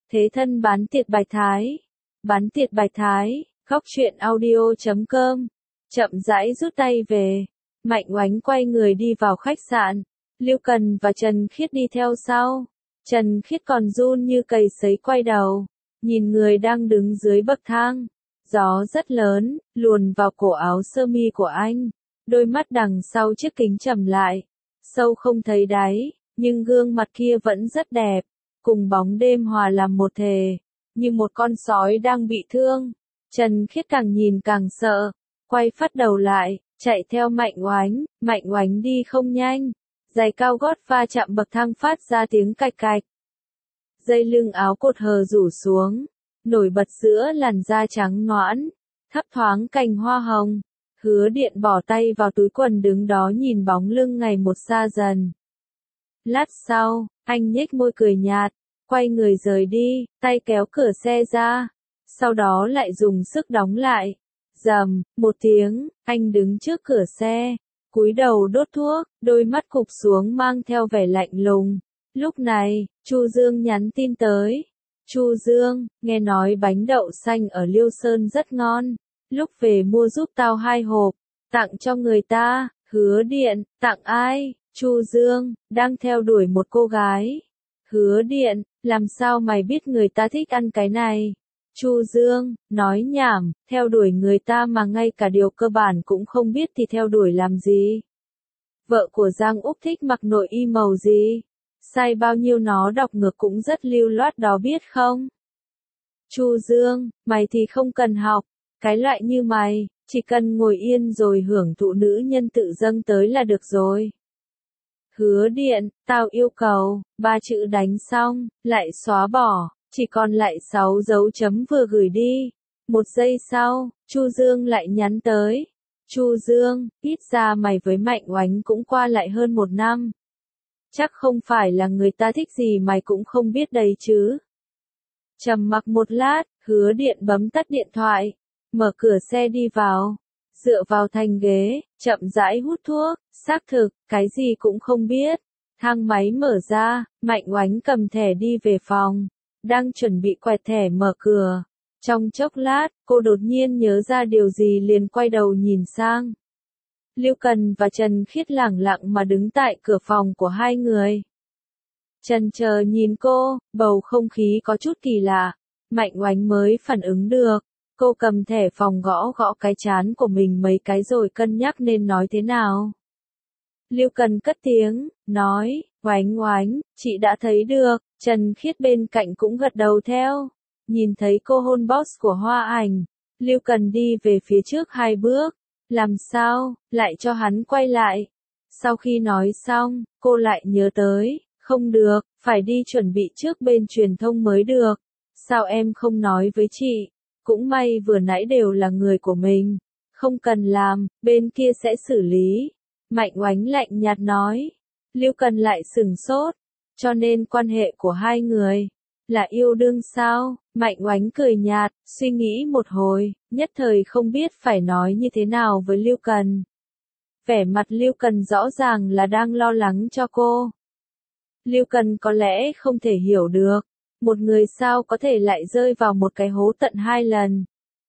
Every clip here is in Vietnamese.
Thế thân bán tiệt Bạch Thái. Bán tiệt Bạch Thái, góc truyện audio.com. Chậm rãi rút tay về. Mạnh Oánh quay người đi vào khách sạn. Lưu Cần và Trần Khiết đi theo sau. Trần Khiết còn run như cầy sấy quay đầu. Nhìn người đang đứng dưới bậc thang. Gió rất lớn, luồn vào cổ áo sơ mi của anh. Đôi mắt đằng sau chiếc kính trầm lại. Sâu không thấy đáy, nhưng gương mặt kia vẫn rất đẹp. Cùng bóng đêm hòa làm một thể. Như một con sói đang bị thương. Trần Khiết càng nhìn càng sợ. Quay phát đầu lại, chạy theo Mạnh Oánh. Mạnh Oánh đi không nhanh. Giày cao gót va chạm bậc thang phát ra tiếng cạch cạch. Dây lưng áo cột hờ rủ xuống. Nổi bật giữa làn da trắng nõn. Thấp thoáng cành hoa hồng. Hứa Điện bỏ tay vào túi quần đứng đó nhìn bóng lưng ngày một xa dần. Lát sau, anh nhếch môi cười nhạt. Quay người rời đi, tay kéo cửa xe ra. Sau đó lại dùng sức đóng lại. Rầm, một tiếng, anh đứng trước cửa xe. Cúi đầu đốt thuốc, đôi mắt cụp xuống mang theo vẻ lạnh lùng. Lúc này, Chu Dương nhắn tin tới. Chu Dương, nghe nói bánh đậu xanh ở Liêu Sơn rất ngon. Lúc về mua giúp tao 2 hộp. Tặng cho người ta. Hứa Điện, tặng ai? Chu Dương, đang theo đuổi một cô gái. Hứa Điện, làm sao mày biết người ta thích ăn cái này? Chu Dương, nói nhảm, theo đuổi người ta mà ngay cả điều cơ bản cũng không biết thì theo đuổi làm gì? Vợ của Giang Úc thích mặc nội y màu gì? Sai bao nhiêu nó đọc ngược cũng rất lưu loát đó biết không? Chu Dương, mày thì không cần học, cái loại như mày, chỉ cần ngồi yên rồi hưởng thụ nữ nhân tự dâng tới là được rồi. Hứa Điện, tao yêu cầu, 3 chữ đánh xong, lại xóa bỏ, chỉ còn lại 6 dấu chấm vừa gửi đi. 1 giây sau, Chu Dương lại nhắn tới. Chu Dương, ít ra mày với Mạnh Oánh cũng qua lại hơn 1 năm. Chắc không phải là người ta thích gì mày cũng không biết đấy chứ. Trầm mặc một lát, Hứa Điện bấm tắt điện thoại, mở cửa xe đi vào. Dựa vào thành ghế, chậm rãi hút thuốc, xác thực, cái gì cũng không biết. Thang máy mở ra, Mạnh Oánh cầm thẻ đi về phòng. Đang chuẩn bị quẹt thẻ mở cửa. Trong chốc lát, cô đột nhiên nhớ ra điều gì liền quay đầu nhìn sang. Lưu Cần và Trần Khiết lẳng lặng mà đứng tại cửa phòng của hai người. Trần chờ nhìn cô, bầu không khí có chút kỳ lạ. Mạnh Oánh mới phản ứng được. Cô cầm thẻ phòng gõ gõ cái trán của mình mấy cái rồi cân nhắc nên nói thế nào. Lưu Cần cất tiếng, nói, Oánh Oánh, chị đã thấy được. Trần Khiết bên cạnh cũng gật đầu theo. Nhìn thấy cô hôn boss của Hoa Ảnh. Lưu Cần đi về phía trước 2 bước. Làm sao, lại cho hắn quay lại. Sau khi nói xong, cô lại nhớ tới, không được, phải đi chuẩn bị trước bên truyền thông mới được. Sao em không nói với chị? Cũng may vừa nãy đều là người của mình. Không cần làm, bên kia sẽ xử lý. Mạnh Oánh lạnh nhạt nói. Lưu Cần lại sửng sốt. Cho nên quan hệ của hai người là yêu đương sao? Mạnh Oánh cười nhạt, suy nghĩ một hồi, nhất thời không biết phải nói như thế nào với Lưu Cần. Vẻ mặt Lưu Cần rõ ràng là đang lo lắng cho cô. Lưu Cần có lẽ không thể hiểu được. Một người sao có thể lại rơi vào một cái hố tận 2 lần.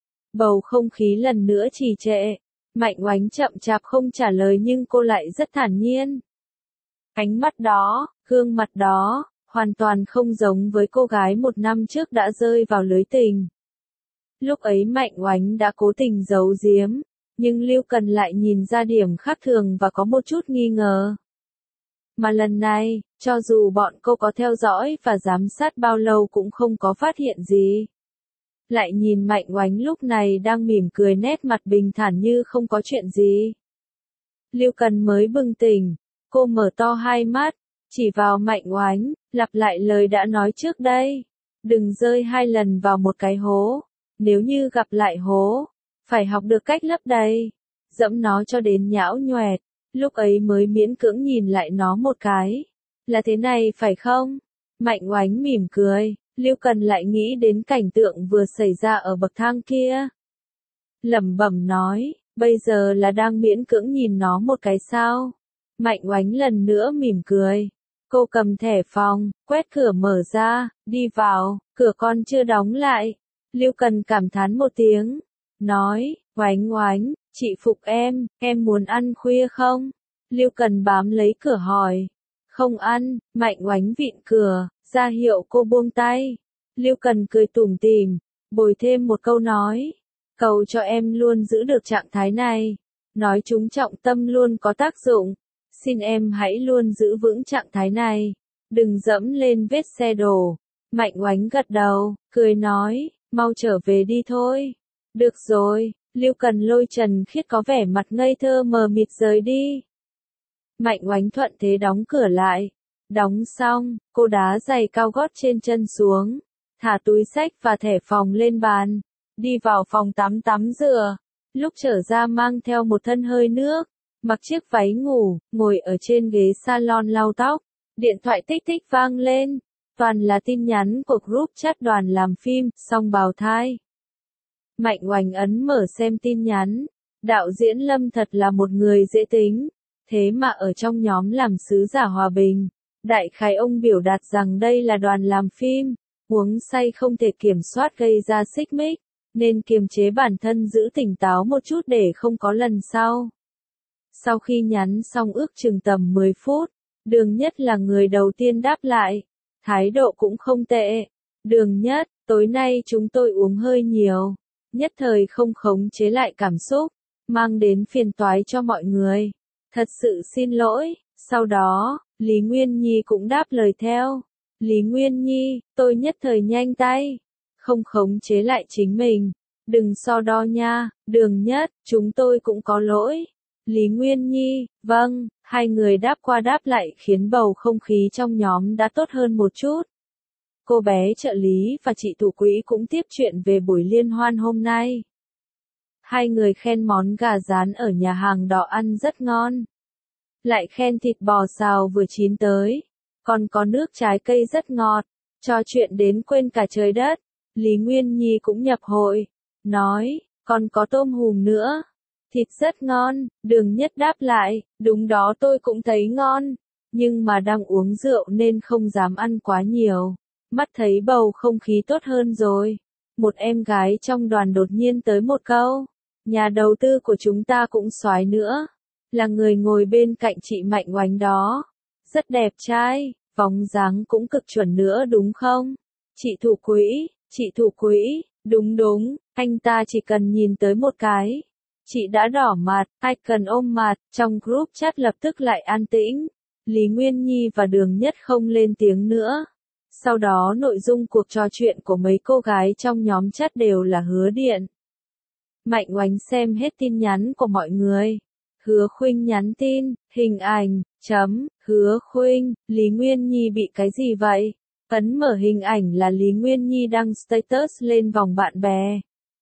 Bầu không khí lần nữa trì trệ. Mạnh Oánh chậm chạp không trả lời nhưng cô lại rất thản nhiên. Ánh mắt đó, gương mặt đó, hoàn toàn không giống với cô gái 1 năm trước đã rơi vào lưới tình. Lúc ấy Mạnh Oánh đã cố tình giấu giếm, nhưng Lưu Cần lại nhìn ra điểm khác thường và có một chút nghi ngờ. Mà lần này, cho dù bọn cô có theo dõi và giám sát bao lâu cũng không có phát hiện gì. Lại nhìn Mạnh Oánh lúc này đang mỉm cười nét mặt bình thản như không có chuyện gì. Lưu Cần mới bừng tỉnh, cô mở to 2 mắt, chỉ vào Mạnh Oánh, lặp lại lời đã nói trước đây. Đừng rơi 2 lần vào một cái hố. Nếu như gặp lại hố, phải học được cách lấp đầy. Dẫm nó cho đến nhão nhoẹt. Lúc ấy mới miễn cưỡng nhìn lại nó một cái. Là thế này phải không? Mạnh Oánh mỉm cười. Lưu Cần lại nghĩ đến cảnh tượng vừa xảy ra ở bậc thang kia. Lẩm bẩm nói, bây giờ là đang miễn cưỡng nhìn nó một cái sao? Mạnh Oánh lần nữa mỉm cười. Cô cầm thẻ phòng, quét cửa mở ra, đi vào, cửa con chưa đóng lại. Lưu Cần cảm thán một tiếng, nói, Oánh Oánh, chị phục em muốn ăn khuya không? Lưu Cần bám lấy cửa hỏi, không ăn, Mạnh Oánh vịn cửa, ra hiệu cô buông tay. Lưu Cần cười tủm tỉm, bồi thêm một câu nói, cầu cho em luôn giữ được trạng thái này. Nói chúng trọng tâm luôn có tác dụng. Xin em hãy luôn giữ vững trạng thái này. Đừng dẫm lên vết xe đổ. Mạnh Oánh gật đầu, cười nói, mau trở về đi thôi. Được rồi, Lưu Cần lôi Trần Khiết có vẻ mặt ngây thơ mờ mịt rời đi. Mạnh Oánh thuận thế đóng cửa lại. Đóng xong, cô đá giày cao gót trên chân xuống, thả túi xách và thẻ phòng lên bàn, đi vào phòng tắm rửa. Lúc trở ra mang theo một thân hơi nước, mặc chiếc váy ngủ, ngồi ở trên ghế salon lau tóc. Điện thoại tích tích vang lên, toàn là tin nhắn của group chat đoàn làm phim, song bào thai. Mạnh Oánh ấn mở xem tin nhắn, đạo diễn Lâm thật là một người dễ tính, thế mà ở trong nhóm làm sứ giả hòa bình. Đại khái ông biểu đạt rằng đây là đoàn làm phim, uống say không thể kiểm soát gây ra xích mích, nên kiềm chế bản thân giữ tỉnh táo một chút để không có lần sau. Sau khi nhắn xong ước chừng tầm 10 phút, Đường Nhất là người đầu tiên đáp lại, thái độ cũng không tệ. Đường Nhất, tối nay chúng tôi uống hơi nhiều, nhất thời không khống chế lại cảm xúc, mang đến phiền toái cho mọi người. Thật sự xin lỗi. Sau đó, Lý Nguyên Nhi cũng đáp lời theo. Lý Nguyên Nhi, tôi nhất thời nhanh tay, không khống chế lại chính mình. Đừng so đo nha, Đường Nhất, chúng tôi cũng có lỗi. Lý Nguyên Nhi, vâng, hai người đáp qua đáp lại khiến bầu không khí trong nhóm đã tốt hơn một chút. Cô bé trợ lý và chị thủ quỹ cũng tiếp chuyện về buổi liên hoan hôm nay. Hai người khen món gà rán ở nhà hàng đỏ ăn rất ngon. Lại khen thịt bò xào vừa chín tới, còn có nước trái cây rất ngọt, trò chuyện đến quên cả trời đất. Lý Nguyên Nhi cũng nhập hội, nói, còn có tôm hùm nữa, thịt rất ngon. Đường Nhất đáp lại, đúng đó tôi cũng thấy ngon, nhưng mà đang uống rượu nên không dám ăn quá nhiều. Mắt thấy bầu không khí tốt hơn rồi, một em gái trong đoàn đột nhiên tới một câu, nhà đầu tư của chúng ta cũng soái nữa. Là người ngồi bên cạnh chị Mạnh Oánh đó. Rất đẹp trai, bóng dáng cũng cực chuẩn nữa đúng không? Chị thủ quỹ, đúng, anh ta chỉ cần nhìn tới một cái. Chị đã đỏ mặt, ai cần ôm mặt, trong group chat lập tức lại an tĩnh. Lý Nguyên Nhi và Đường Nhất không lên tiếng nữa. Sau đó nội dung cuộc trò chuyện của mấy cô gái trong nhóm chat đều là hứa điện. Mạnh Oánh xem hết tin nhắn của mọi người. Hứa Khuynh nhắn tin, hình ảnh, Hứa Khuynh, Lý Nguyên Nhi bị cái gì vậy? Ấn mở hình ảnh là Lý Nguyên Nhi đăng status lên vòng bạn bè.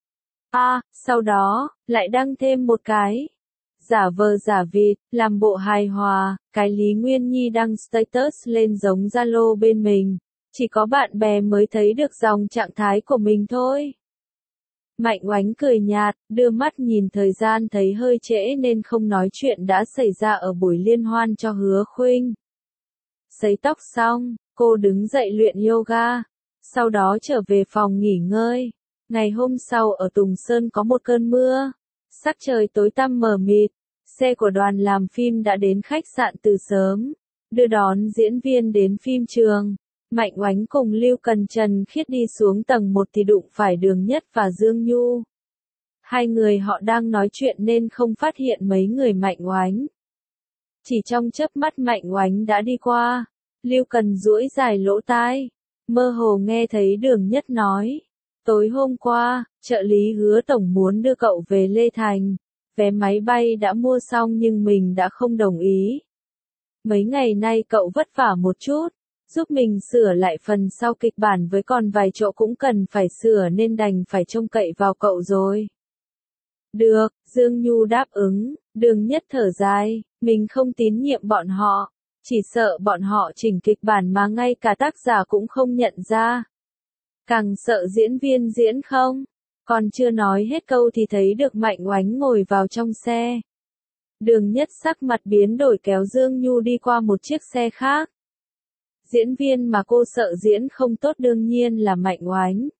Sau đó, lại đăng thêm một cái. Giả vờ giả vịt, làm bộ hài hòa, cái Lý Nguyên Nhi đăng status lên giống Zalo bên mình. Chỉ có bạn bè mới thấy được dòng trạng thái của mình thôi. Mạnh Oánh cười nhạt, đưa mắt nhìn thời gian thấy hơi trễ nên không nói chuyện đã xảy ra ở buổi liên hoan cho Hứa Khuynh. Sấy tóc xong, cô đứng dậy luyện yoga, sau đó trở về phòng nghỉ ngơi. Ngày hôm sau ở Tùng Sơn có một cơn mưa, sắc trời tối tăm mờ mịt, xe của đoàn làm phim đã đến khách sạn từ sớm, đưa đón diễn viên đến phim trường. Mạnh Oánh cùng Lưu Cần Trần Khiết đi xuống tầng 1 thì đụng phải Đường Nhất và Dương Nhu. Hai người họ đang nói chuyện nên không phát hiện mấy người Mạnh Oánh. Chỉ trong chớp mắt Mạnh Oánh đã đi qua. Lưu Cần duỗi dài lỗ tai, mơ hồ nghe thấy Đường Nhất nói. Tối hôm qua, trợ lý Hứa tổng muốn đưa cậu về Lê Thành. Vé máy bay đã mua xong nhưng mình đã không đồng ý. Mấy ngày nay cậu vất vả một chút, giúp mình sửa lại phần sau kịch bản với còn vài chỗ cũng cần phải sửa nên đành phải trông cậy vào cậu rồi. Được, Dương Nhu đáp ứng. Đường Nhất thở dài, mình không tín nhiệm bọn họ, chỉ sợ bọn họ chỉnh kịch bản mà ngay cả tác giả cũng không nhận ra. Càng sợ diễn viên diễn không. Còn chưa nói hết câu thì thấy được Mạnh Oánh ngồi vào trong xe. Đường Nhất sắc mặt biến đổi kéo Dương Nhu đi qua một chiếc xe khác. Diễn viên mà cô sợ diễn không tốt đương nhiên là Mạnh Oánh.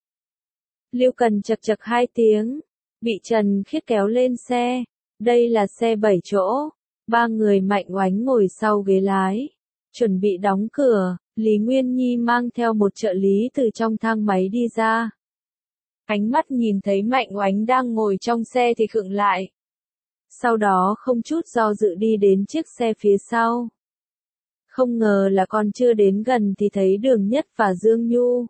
Lưu Cần chật chật 2 tiếng, bị Trần Khiết kéo lên xe. Đây là xe 7 chỗ, 3 người Mạnh Oánh ngồi sau ghế lái. Chuẩn bị đóng cửa, Lý Nguyên Nhi mang theo một trợ lý từ trong thang máy đi ra. Ánh mắt nhìn thấy Mạnh Oánh đang ngồi trong xe thì khựng lại. Sau đó không chút do dự đi đến chiếc xe phía sau. Không ngờ là còn chưa đến gần thì thấy Đường Nhất và Dương Nhu.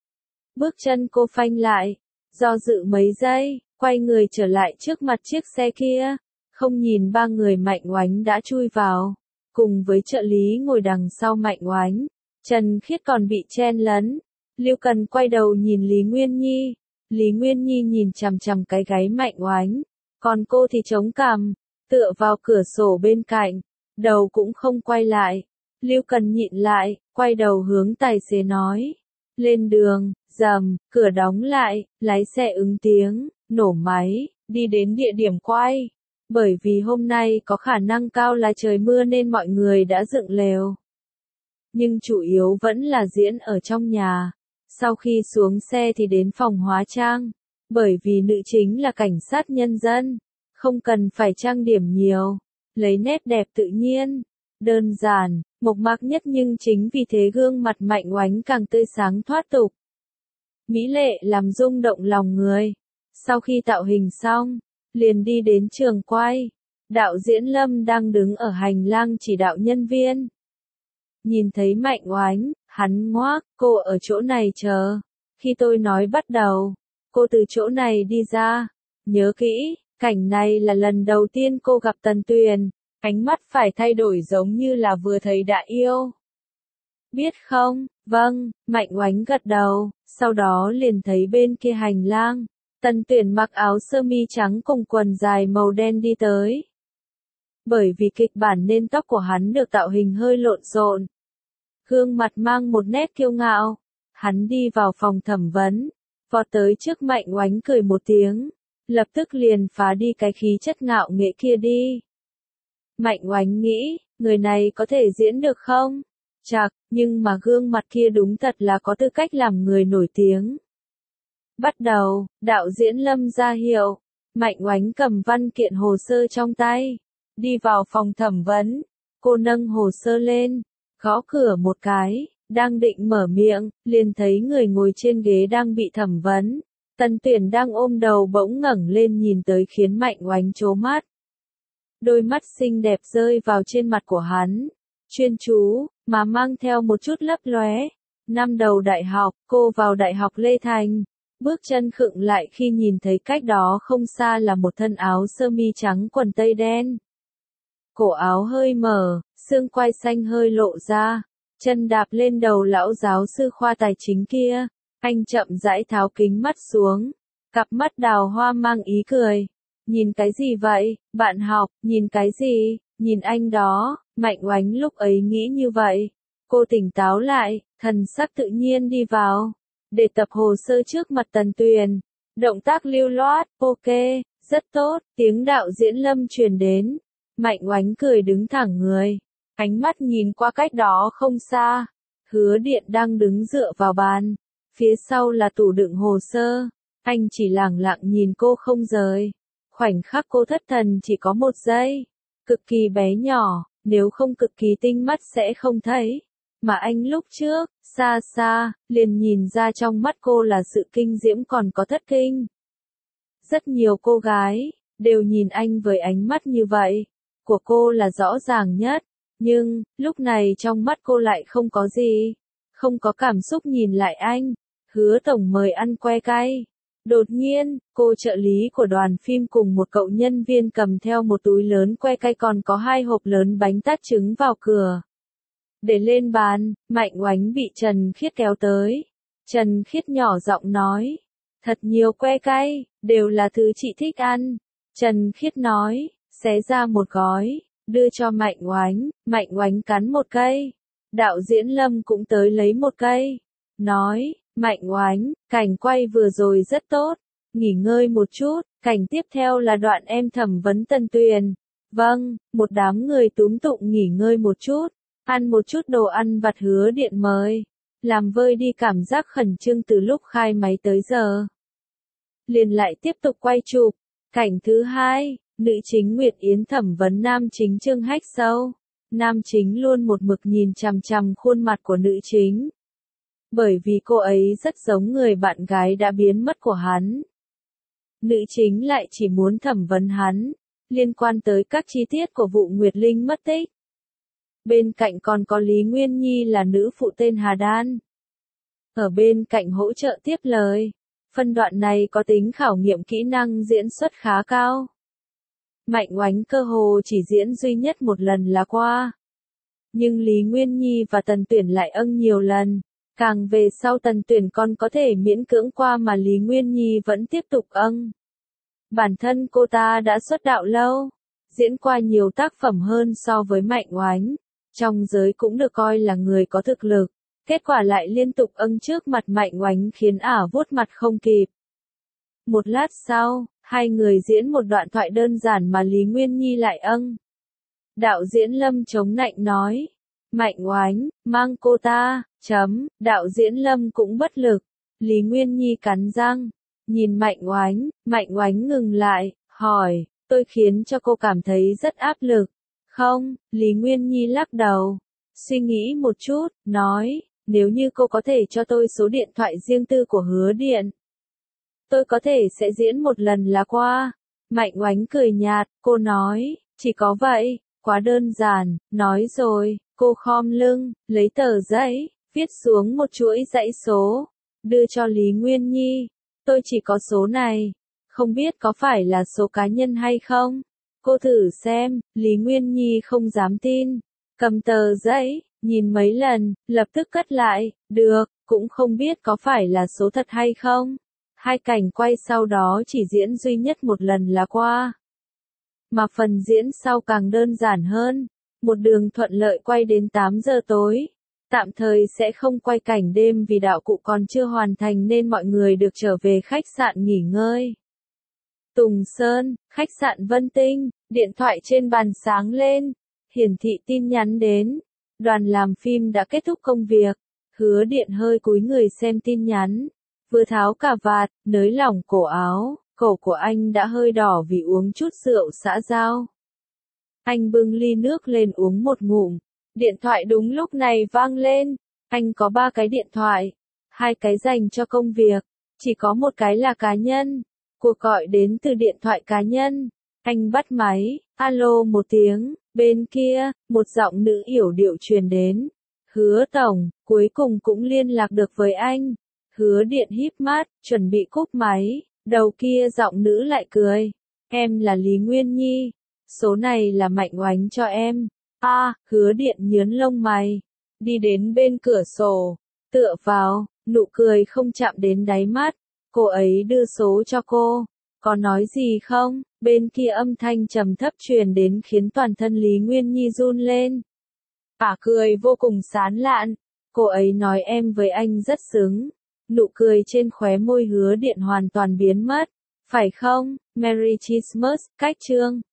Bước chân cô phanh lại, do dự mấy giây, quay người trở lại trước mặt chiếc xe kia, không nhìn 3 người Mạnh Oánh đã chui vào, cùng với trợ lý ngồi đằng sau Mạnh Oánh. Trần Khiết còn bị chen lấn. Lưu Cần quay đầu nhìn Lý Nguyên Nhi. Lý Nguyên Nhi nhìn chằm chằm cái gáy Mạnh Oánh, còn cô thì chống cằm, tựa vào cửa sổ bên cạnh, đầu cũng không quay lại. Lưu Cần nhịn lại, quay đầu hướng tài xế nói. Lên đường, rầm, cửa đóng lại, lái xe ứng tiếng, nổ máy, đi đến địa điểm quay. Bởi vì hôm nay có khả năng cao là trời mưa nên mọi người đã dựng lều. Nhưng chủ yếu vẫn là diễn ở trong nhà. Sau khi xuống xe thì đến phòng hóa trang. Bởi vì nữ chính là cảnh sát nhân dân, không cần phải trang điểm nhiều, lấy nét đẹp tự nhiên, đơn giản, mộc mạc nhất, nhưng chính vì thế gương mặt Mạnh Oánh càng tươi sáng thoát tục. Mỹ lệ làm rung động lòng người. Sau khi tạo hình xong, liền đi đến trường quay. Đạo diễn Lâm đang đứng ở hành lang chỉ đạo nhân viên. Nhìn thấy Mạnh Oánh, hắn ngoác, cô ở chỗ này chờ. Khi tôi nói bắt đầu, cô từ chỗ này đi ra. Nhớ kỹ, cảnh này là lần đầu tiên cô gặp Tần Tuyền. Ánh mắt phải thay đổi giống như là vừa thấy đã yêu. Biết không? Vâng, Mạnh Oánh gật đầu, sau đó liền thấy bên kia hành lang. Tần Tuyền mặc áo sơ mi trắng cùng quần dài màu đen đi tới. Bởi vì kịch bản nên tóc của hắn được tạo hình hơi lộn xộn. Gương mặt mang một nét kiêu ngạo. Hắn đi vào phòng thẩm vấn, vọt tới trước Mạnh Oánh cười một tiếng. Lập tức liền phá đi cái khí chất ngạo nghễ kia đi. Mạnh Oánh nghĩ, người này có thể diễn được không? Chạc, nhưng mà gương mặt kia đúng thật là có tư cách làm người nổi tiếng. Bắt đầu, đạo diễn Lâm ra hiệu. Mạnh Oánh cầm văn kiện hồ sơ trong tay. Đi vào phòng thẩm vấn. Cô nâng hồ sơ lên. Gõ cửa một cái. Đang định mở miệng, liền thấy người ngồi trên ghế đang bị thẩm vấn. Tần Tuyền đang ôm đầu bỗng ngẩng lên nhìn tới khiến Mạnh Oánh trố mắt. Đôi mắt xinh đẹp rơi vào trên mặt của hắn. Chuyên chú, mà mang theo một chút lấp lóe. Năm đầu đại học, cô vào Đại học Lê Thành. Bước chân khựng lại khi nhìn thấy cách đó không xa là một thân áo sơ mi trắng quần tây đen. Cổ áo hơi mở, xương quai xanh hơi lộ ra. Chân đạp lên đầu lão giáo sư khoa tài chính kia. Anh chậm rãi tháo kính mắt xuống. Cặp mắt đào hoa mang ý cười. Nhìn cái gì vậy, bạn học, nhìn cái gì, nhìn anh đó. Mạnh Oánh lúc ấy nghĩ như vậy. Cô tỉnh táo lại, thần sắc tự nhiên đi vào. Để tập hồ sơ trước mặt Tần Tuyền. Động tác lưu loát, ok, rất tốt, tiếng đạo diễn Lâm truyền đến. Mạnh Oánh cười đứng thẳng người. Ánh mắt nhìn qua cách đó không xa. Hứa Điện đang đứng dựa vào bàn. Phía sau là tủ đựng hồ sơ. Anh chỉ lẳng lặng nhìn cô không rời. Khoảnh khắc cô thất thần chỉ có 1 giây. Cực kỳ bé nhỏ, nếu không cực kỳ tinh mắt sẽ không thấy. Mà anh lúc trước, xa xa, liền nhìn ra trong mắt cô là sự kinh diễm còn có thất kinh. Rất nhiều cô gái, đều nhìn anh với ánh mắt như vậy. Của cô là rõ ràng nhất. Nhưng, lúc này trong mắt cô lại không có gì. Không có cảm xúc nhìn lại anh. Hứa tổng mời ăn que cay. Đột nhiên, cô trợ lý của đoàn phim cùng một cậu nhân viên cầm theo một túi lớn que cay còn có 2 hộp lớn bánh tát trứng vào cửa. Để lên bàn, Mạnh Oánh bị Trần Khiết kéo tới. Trần Khiết nhỏ giọng nói. Thật nhiều que cay, đều là thứ chị thích ăn. Trần Khiết nói, xé ra một gói, đưa cho Mạnh Oánh cắn một cây. Đạo diễn Lâm cũng tới lấy một cây. Nói, Mạnh Oánh, cảnh quay vừa rồi rất tốt. Nghỉ ngơi một chút, cảnh tiếp theo là đoạn em thẩm vấn Tần Tuyền. Vâng, một đám người túm tụng nghỉ ngơi một chút. Ăn một chút đồ ăn vặt Hứa Điện mời. Làm vơi đi cảm giác khẩn trương từ lúc khai máy tới giờ. Liền lại tiếp tục quay chụp. Cảnh thứ 2, nữ chính Nguyệt Yến thẩm vấn nam chính Trương Hách Sâu. Nam chính luôn một mực nhìn chằm chằm khuôn mặt của nữ chính. Bởi vì cô ấy rất giống người bạn gái đã biến mất của hắn. Nữ chính lại chỉ muốn thẩm vấn hắn, liên quan tới các chi tiết của vụ Nguyệt Linh mất tích. Bên cạnh còn có Lý Nguyên Nhi là nữ phụ tên Hà Đan. Ở bên cạnh hỗ trợ tiếp lời. Phân đoạn này có tính khảo nghiệm kỹ năng diễn xuất khá cao. Mạnh Oánh cơ hồ chỉ diễn duy nhất một lần là qua. Nhưng Lý Nguyên Nhi và Tần Tuyển lại nhiều lần. Càng về sau Tần Tuyển còn có thể miễn cưỡng qua mà Lý Nguyên Nhi vẫn tiếp tục Bản thân cô ta đã xuất đạo lâu, diễn qua nhiều tác phẩm hơn so với Mạnh Oánh. Trong giới cũng được coi là người có thực lực. Kết quả lại liên tục trước mặt Mạnh Oánh khiến ả vuốt mặt không kịp. Một lát sau, hai người diễn một đoạn thoại đơn giản mà Lý Nguyên Nhi lại Đạo diễn Lâm chống nạnh nói. Mạnh Oánh, mang cô ta, đạo diễn Lâm cũng bất lực. Lý Nguyên Nhi cắn răng, nhìn Mạnh Oánh ngừng lại, hỏi, tôi khiến cho cô cảm thấy rất áp lực. Không, Lý Nguyên Nhi lắc đầu, suy nghĩ một chút, nói, nếu như cô có thể cho tôi số điện thoại riêng tư của Hứa Điện, tôi có thể sẽ diễn một lần là qua. Mạnh Oánh cười nhạt, cô nói, chỉ có vậy, quá đơn giản, nói rồi, cô khom lưng, lấy tờ giấy, viết xuống một chuỗi dãy số, đưa cho Lý Nguyên Nhi, tôi chỉ có số này, không biết có phải là số cá nhân hay không? Cô thử xem, Lý Nguyên Nhi không dám tin, cầm tờ giấy, nhìn mấy lần, lập tức cất lại, được, cũng không biết có phải là số thật hay không. Hai cảnh quay sau đó chỉ diễn duy nhất một lần là qua. Mà phần diễn sau càng đơn giản hơn, một đường thuận lợi quay đến 8 giờ tối. Tạm thời sẽ không quay cảnh đêm vì đạo cụ còn chưa hoàn thành nên mọi người được trở về khách sạn nghỉ ngơi. Tùng Sơn, khách sạn Vân Tinh, điện thoại trên bàn sáng lên, hiển thị tin nhắn đến. Đoàn làm phim đã kết thúc công việc, Hứa Điện hơi cúi người xem tin nhắn, vừa tháo cà vạt, nới lỏng cổ áo, cổ của anh đã hơi đỏ vì uống chút rượu xã giao. Anh bưng ly nước lên uống một ngụm, điện thoại đúng lúc này vang lên, anh có 3 cái điện thoại, 2 cái dành cho công việc, chỉ có một cái là cá nhân. Cuộc gọi đến từ điện thoại cá nhân, anh bắt máy, alo một tiếng, bên kia, một giọng nữ yểu điệu truyền đến. Hứa tổng, cuối cùng cũng liên lạc được với anh. Hứa Điện híp mắt, chuẩn bị cúp máy, đầu kia giọng nữ lại cười. Em là Lý Nguyên Nhi, số này là Mạnh Oánh cho em. Hứa Điện nhướng lông mày, đi đến bên cửa sổ, tựa vào, nụ cười không chạm đến đáy mắt. Cô ấy đưa số cho cô, có nói gì không? Bên kia âm thanh trầm thấp truyền đến khiến toàn thân Lý Nguyên Nhi run lên. Ả cười vô cùng sán lạn, cô ấy nói em với anh rất xứng. Nụ cười trên khóe môi Hứa Điện hoàn toàn biến mất. Phải không? Merry Christmas, cách chương.